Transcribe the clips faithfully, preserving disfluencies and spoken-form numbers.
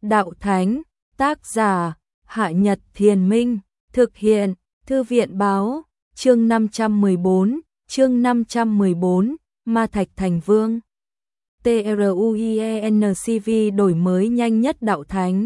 đạo thánh, tác giả, Hạ Nhật Thiền Minh, thực hiện, Thư viện báo, chương năm trăm mười bốn, chương năm trăm mười bốn, Ma Thạch Thành Vương. TRUIENCV đổi mới nhanh nhất đạo thánh.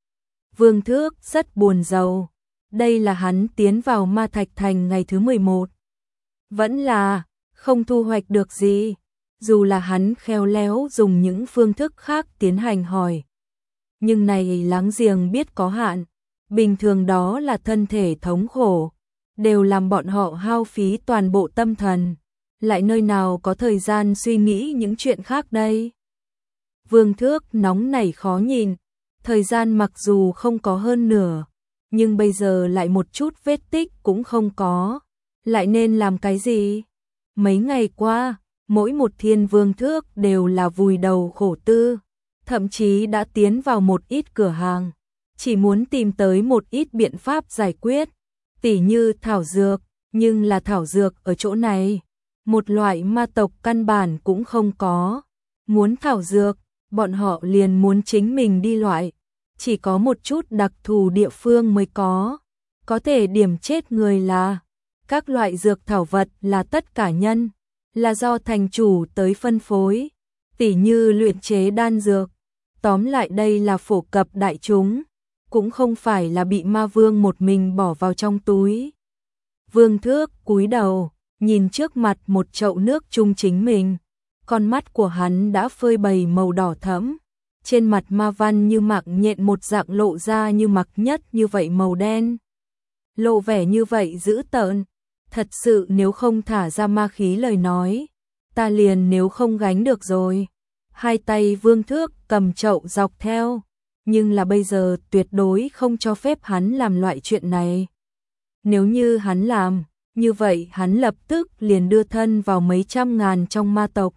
Vương Thước rất buồn rầu. Đây là hắn tiến vào Ma Thạch Thành ngày thứ mười một. Vẫn là không thu hoạch được gì, dù là hắn khéo léo dùng những phương thức khác tiến hành hỏi. Nhưng này láng giềng biết có hạn, bình thường đó là thân thể thống khổ, đều làm bọn họ hao phí toàn bộ tâm thần, lại nơi nào có thời gian suy nghĩ những chuyện khác đây. Vương Thước nóng nảy khó nhìn, thời gian mặc dù không có hơn nửa, nhưng bây giờ lại một chút vết tích cũng không có, lại nên làm cái gì? Mấy ngày qua, mỗi một thiên Vương Thước đều là vùi đầu khổ tư, thậm chí đã tiến vào một ít cửa hàng, chỉ muốn tìm tới một ít biện pháp giải quyết, tỉ như thảo dược, nhưng là thảo dược ở chỗ này, một loại ma tộc căn bản cũng không có. Muốn thảo dược, bọn họ liền muốn chính mình đi loại, chỉ có một chút đặc thù địa phương mới có, có thể điểm chết người là các loại dược thảo vật là tất cả nhân, là do thành chủ tới phân phối, tỉ như luyện chế đan dược. Tóm lại đây là phổ cập đại chúng, cũng không phải là bị ma vương một mình bỏ vào trong túi. Vương Thước cúi đầu, nhìn trước mặt một chậu nước chung chính mình, con mắt của hắn đã phơi bày màu đỏ thẫm, trên mặt ma văn như mạng nhện một dạng lộ ra như mặc nhất như vậy màu đen. Lộ vẻ như vậy dữ tợn, thật sự nếu không thả ra ma khí lời nói, ta liền nếu không gánh được rồi. Hai tay Vương Thước cầm chậu dọc theo, nhưng là bây giờ tuyệt đối không cho phép hắn làm loại chuyện này. Nếu như hắn làm, như vậy hắn lập tức liền đưa thân vào mấy trăm ngàn trong ma tộc.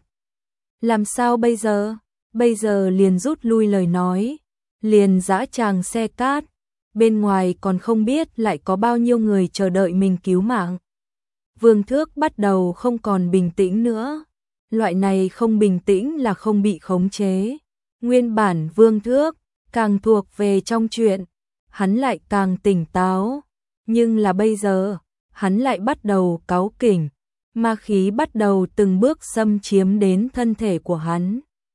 Làm sao bây giờ? Bây giờ liền rút lui lời nói, liền dã tràng xe cát, bên ngoài còn không biết lại có bao nhiêu người chờ đợi mình cứu mạng. Vương Thước bắt đầu không còn bình tĩnh nữa. Loại này không bình tĩnh là không bị khống chế. Nguyên bản Vương Thước càng thuộc về trong chuyện, hắn lại càng tỉnh táo. Nhưng là bây giờ, hắn lại bắt đầu cáu kỉnh. Ma khí bắt đầu từng bước xâm chiếm đến thân thể của hắn,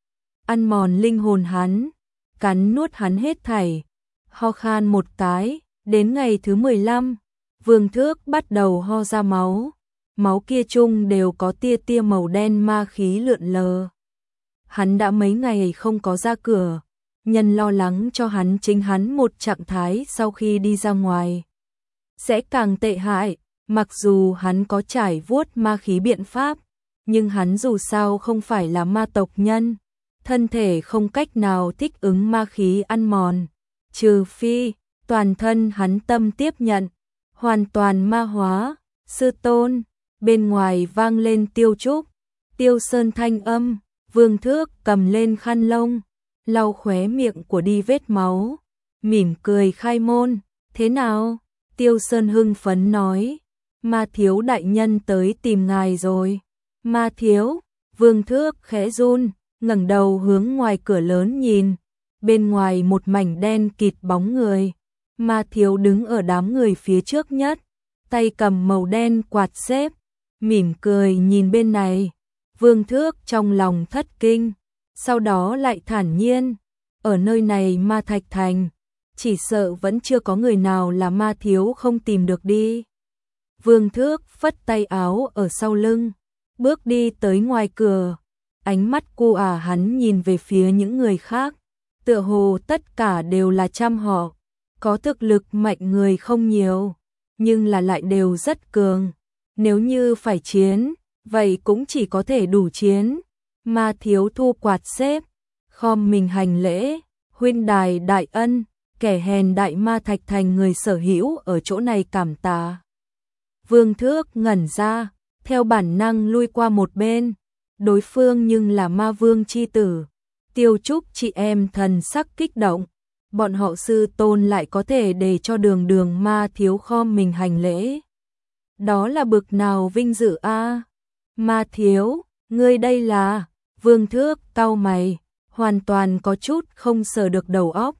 ăn mòn linh hồn hắn, cắn nuốt hắn hết thảy. Ho khan một cái, đến ngày thứ mười lăm, Vương Thước bắt đầu ho ra máu. Máu kia chung đều có tia tia màu đen ma khí lượn lờ. Hắn đã mấy ngày không có ra cửa, nhân lo lắng cho hắn chính hắn một trạng thái sau khi đi ra ngoài sẽ càng tệ hại. Mặc dù hắn có trải vuốt ma khí biện pháp, nhưng hắn dù sao không phải là ma tộc nhân, thân thể không cách nào thích ứng ma khí ăn mòn, trừ phi toàn thân hắn tâm tiếp nhận, hoàn toàn ma hóa. Sư tôn, bên ngoài vang lên Tiêu Trúc, Tiêu Sơn thanh âm. Vương Thước cầm lên khăn lông, lau khóe miệng của đi vết máu, mỉm cười khai môn. Thế nào? Tiêu Sơn hưng phấn nói, Ma thiếu đại nhân tới tìm ngài rồi. Ma thiếu? Vương Thước khẽ run, ngẩng đầu hướng ngoài cửa lớn nhìn, bên ngoài một mảnh đen kịt bóng người. Ma thiếu đứng ở đám người phía trước nhất, tay cầm màu đen quạt xếp, mỉm cười nhìn bên này. Vương Thước trong lòng thất kinh, sau đó lại thản nhiên, ở nơi này Ma Thạch Thành, chỉ sợ vẫn chưa có người nào là ma thiếu không tìm được đi. Vương Thước phất tay áo ở sau lưng, bước đi tới ngoài cửa, ánh mắt cô ả hắn nhìn về phía những người khác, tựa hồ tất cả đều là trăm họ, có thực lực mạnh người không nhiều, nhưng là lại đều rất cường. Nếu như phải chiến, vậy cũng chỉ có thể đủ chiến. Ma thiếu thu quạt xếp, khom mình hành lễ, huynh đài đại ân, kẻ hèn đại Ma Thạch Thành người sở hữu ở chỗ này cảm tạ. Vương Thước ngẩn ra, theo bản năng lui qua một bên, đối phương nhưng là ma vương chi tử. Tiêu Trúc chị em thần sắc kích động, bọn họ sư tôn lại có thể để cho đường đường ma thiếu khom mình hành lễ. Đó là bực nào vinh dự a? À? Ma thiếu, ngươi đây là? Vương Thước cau mày, hoàn toàn có chút không sờ được đầu óc,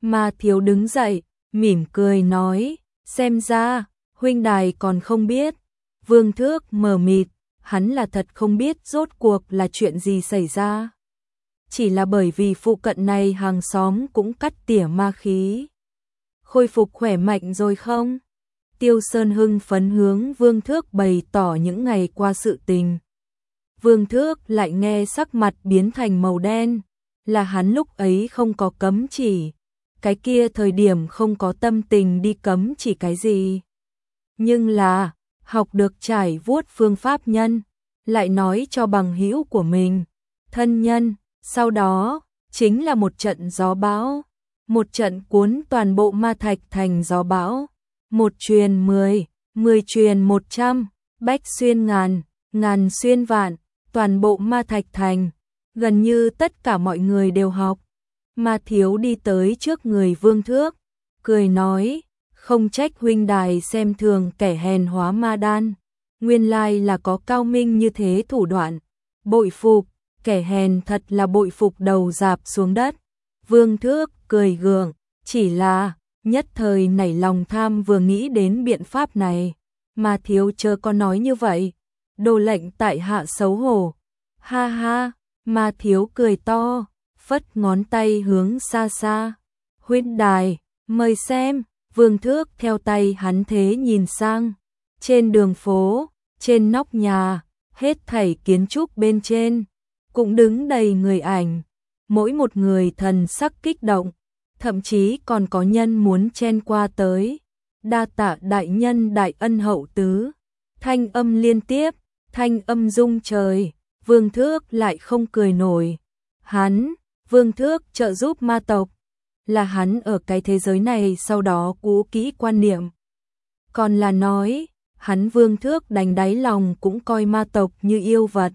Ma Thiếu đứng dậy, mỉm cười nói, xem ra, huynh đài còn không biết. Vương Thước mờ mịt, hắn là thật không biết rốt cuộc là chuyện gì xảy ra. Chỉ là bởi vì phụ cận này hàng xóm cũng cắt tỉa ma khí. Khôi phục khỏe mạnh rồi không? Tiêu Sơn hưng phấn hướng Vương Thước bày tỏ những ngày qua sự tình. Vương Thước lại nghe sắc mặt biến thành màu đen, là hắn lúc ấy không có cấm chỉ. Cái kia thời điểm không có tâm tình đi cấm chỉ cái gì. Nhưng là, học được trải vuốt phương pháp nhân, lại nói cho bằng hữu của mình, thân nhân, sau đó, chính là một trận gió bão. Một trận cuốn toàn bộ Ma Thạch thành gió bão. Một truyền mười, mười truyền một trăm, bách xuyên ngàn, ngàn xuyên vạn, toàn bộ Ma Thạch thành. Gần như tất cả mọi người đều học. Ma Thiếu đi tới trước người Vương Thước, cười nói, không trách huynh đài xem thường kẻ hèn hóa ma đan. Nguyên lai là có cao minh như thế thủ đoạn. Bội phục, kẻ hèn thật là bội phục đầu dạp xuống đất. Vương Thước cười gượng, chỉ là nhất thời nảy lòng tham vừa nghĩ đến biện pháp này. Ma Thiếu chớ có nói như vậy. Đồ lệnh tại hạ xấu hổ. Ha ha, Ma Thiếu cười to, phất ngón tay hướng xa xa. Huynh đài, mời xem. Vương Thước theo tay hắn thế nhìn sang. Trên đường phố, trên nóc nhà, hết thảy kiến trúc bên trên, cũng đứng đầy người ảnh. Mỗi một người thần sắc kích động, thậm chí còn có nhân muốn chen qua tới. Đa tạ đại nhân đại ân hậu tứ. Thanh âm liên tiếp, thanh âm rung trời. Vương Thước lại không cười nổi. Hắn, Vương Thước trợ giúp ma tộc, là hắn ở cái thế giới này sau đó cũ kỹ quan niệm. Còn là nói, hắn Vương Thước đánh đáy lòng cũng coi ma tộc như yêu vật.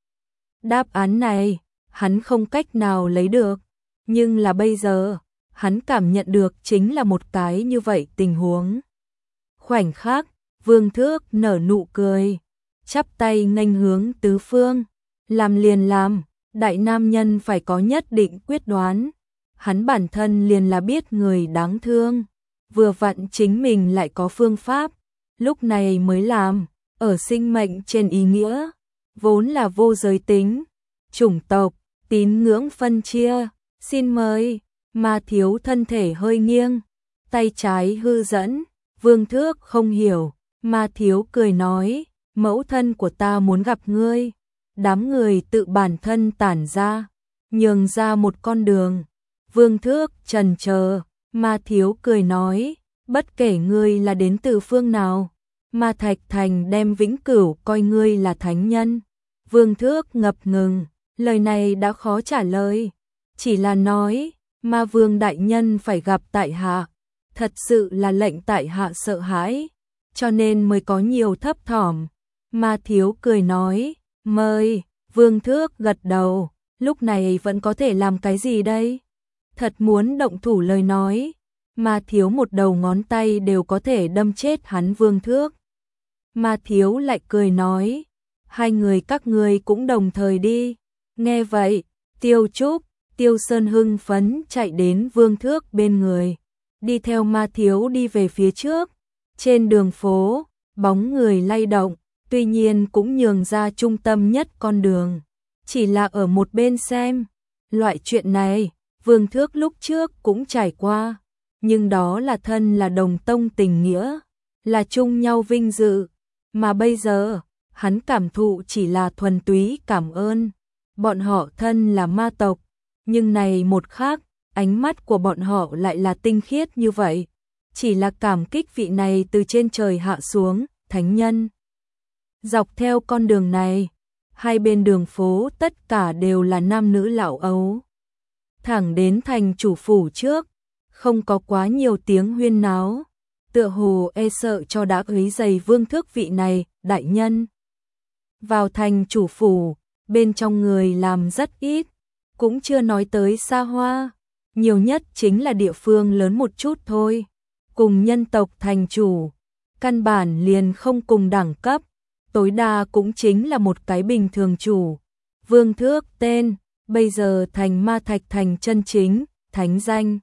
Đáp án này, hắn không cách nào lấy được, nhưng là bây giờ, hắn cảm nhận được chính là một cái như vậy tình huống. Khoảnh khắc, Vương Thước nở nụ cười, chắp tay nghênh hướng tứ phương, làm liền làm, đại nam nhân phải có nhất định quyết đoán. Hắn bản thân liền là biết người đáng thương, vừa vặn chính mình lại có phương pháp, lúc này mới làm, ở sinh mệnh trên ý nghĩa, vốn là vô giới tính, chủng tộc, tín ngưỡng phân chia. Xin mời. Ma Thiếu thân thể hơi nghiêng, tay trái hư dẫn. Vương Thước không hiểu. Ma Thiếu cười nói, mẫu thân của ta muốn gặp ngươi. Đám người tự bản thân tản ra, nhường ra một con đường. Vương Thước trần chờ. Ma Thiếu cười nói, bất kể ngươi là đến từ phương nào, Ma Thạch thành đem vĩnh cửu coi ngươi là thánh nhân. Vương Thước ngập ngừng, lời này đã khó trả lời, chỉ là nói, Ma Vương đại nhân phải gặp tại hạ, thật sự là lệnh tại hạ sợ hãi, cho nên mới có nhiều thấp thỏm. Ma Thiếu cười nói, mời. Vương Thước gật đầu, lúc này vẫn có thể làm cái gì đây? Thật muốn động thủ lời nói, Ma Thiếu một đầu ngón tay đều có thể đâm chết hắn Vương Thước. Ma Thiếu lại cười nói, hai người các ngươi cũng đồng thời đi. Nghe vậy, Tiêu Trúc, Tiêu Sơn hưng phấn chạy đến Vương Thước bên người, đi theo Ma Thiếu đi về phía trước. Trên đường phố, bóng người lay động, tuy nhiên cũng nhường ra trung tâm nhất con đường, chỉ là ở một bên xem. Loại chuyện này, Vương Thước lúc trước cũng trải qua, nhưng đó là thân là đồng tông tình nghĩa, là chung nhau vinh dự, mà bây giờ, hắn cảm thụ chỉ là thuần túy cảm ơn. Bọn họ thân là ma tộc, nhưng này một khác, ánh mắt của bọn họ lại là tinh khiết như vậy, chỉ là cảm kích vị này từ trên trời hạ xuống, thánh nhân. Dọc theo con đường này, hai bên đường phố tất cả đều là nam nữ lão ấu. Thẳng đến thành chủ phủ trước, không có quá nhiều tiếng huyên náo, tựa hồ e sợ cho đã quấy rầy Vương Thước vị này, đại nhân. Vào thành chủ phủ, bên trong người làm rất ít, cũng chưa nói tới xa hoa, nhiều nhất chính là địa phương lớn một chút thôi. Cùng nhân tộc thành chủ, căn bản liền không cùng đẳng cấp, tối đa cũng chính là một cái bình thường chủ. Vương Thước tên, bây giờ thành Ma Thạch thành chân chính, thánh danh.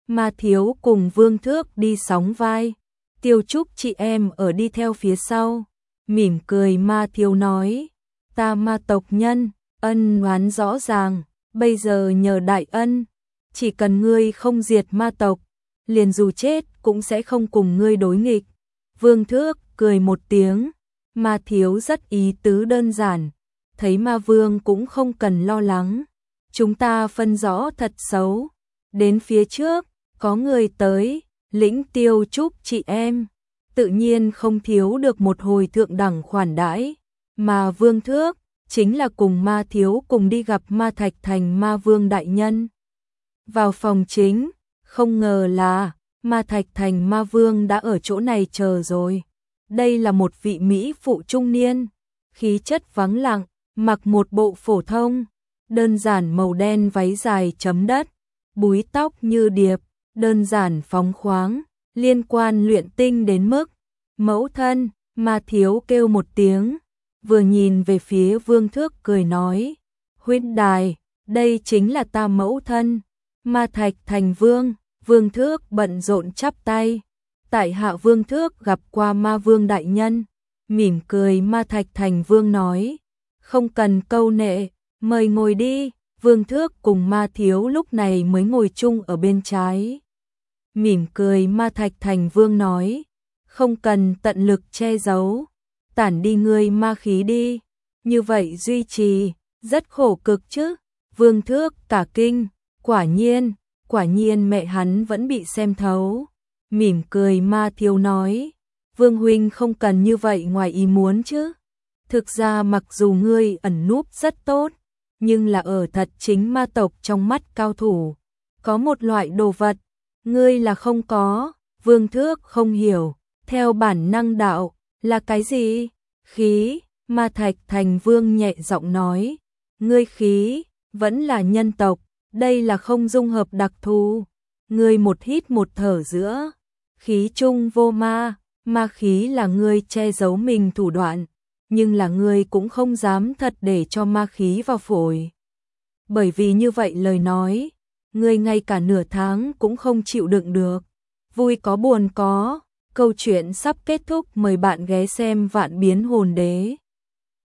Ma Thiếu cùng Vương Thước đi sóng vai, Tiêu Trúc chị em ở đi theo phía sau. Mỉm cười Ma Thiếu nói, ta ma tộc nhân, ân oán rõ ràng, bây giờ nhờ đại ân, chỉ cần ngươi không diệt ma tộc, liền dù chết cũng sẽ không cùng ngươi đối nghịch. Vương Thước cười một tiếng, Ma Thiếu rất ý tứ đơn giản, thấy Ma Vương cũng không cần lo lắng, chúng ta phân rõ thật xấu, đến phía trước, có người tới, lĩnh Tiêu Trúc chị em, tự nhiên không thiếu được một hồi thượng đẳng khoản đãi, mà Vương Thước chính là cùng Ma Thiếu cùng đi gặp Ma Thạch Thành Ma Vương đại nhân. Vào phòng chính, không ngờ là Ma Thạch Thành Ma Vương đã ở chỗ này chờ rồi. Đây là một vị mỹ phụ trung niên, khí chất vắng lặng, mặc một bộ phổ thông, đơn giản màu đen váy dài chấm đất, búi tóc như điệp, đơn giản phóng khoáng, liên quan luyện tinh đến mức mẫu thân. Ma Thiếu kêu một tiếng, vừa nhìn về phía Vương Thước cười nói, huynh đài, đây chính là ta mẫu thân, Ma Thạch Thành Vương. Vương Thước bận rộn chắp tay, tại hạ Vương Thước gặp qua Ma Vương đại nhân. Mỉm cười Ma Thạch Thành Vương nói, không cần câu nệ, mời ngồi đi. Vương Thước cùng Ma Thiếu lúc này mới ngồi chung ở bên trái. Mỉm cười Ma Thạch Thành Vương nói, không cần tận lực che giấu, tản đi ngươi ma khí đi, như vậy duy trì, rất khổ cực chứ. Vương Thước cả kinh, quả nhiên, quả nhiên mẹ hắn vẫn bị xem thấu. Mỉm cười Ma Thiếu nói, Vương huynh không cần như vậy ngoài ý muốn chứ. Thực ra mặc dù ngươi ẩn núp rất tốt, nhưng là ở thật chính ma tộc trong mắt cao thủ, có một loại đồ vật, ngươi là không có. Vương Thước không hiểu, theo bản năng đạo, là cái gì? Khí. Ma Thạch Thành Vương nhẹ giọng nói, ngươi khí, vẫn là nhân tộc, đây là không dung hợp đặc thù. Ngươi một hít một thở giữa, khí chung vô ma, ma khí là ngươi che giấu mình thủ đoạn, nhưng là ngươi cũng không dám thật để cho ma khí vào phổi. Bởi vì như vậy lời nói, ngươi ngay cả nửa tháng cũng không chịu đựng được. Vui có buồn có, câu chuyện sắp kết thúc, mời bạn ghé xem Vạn Biến Hồn Đế.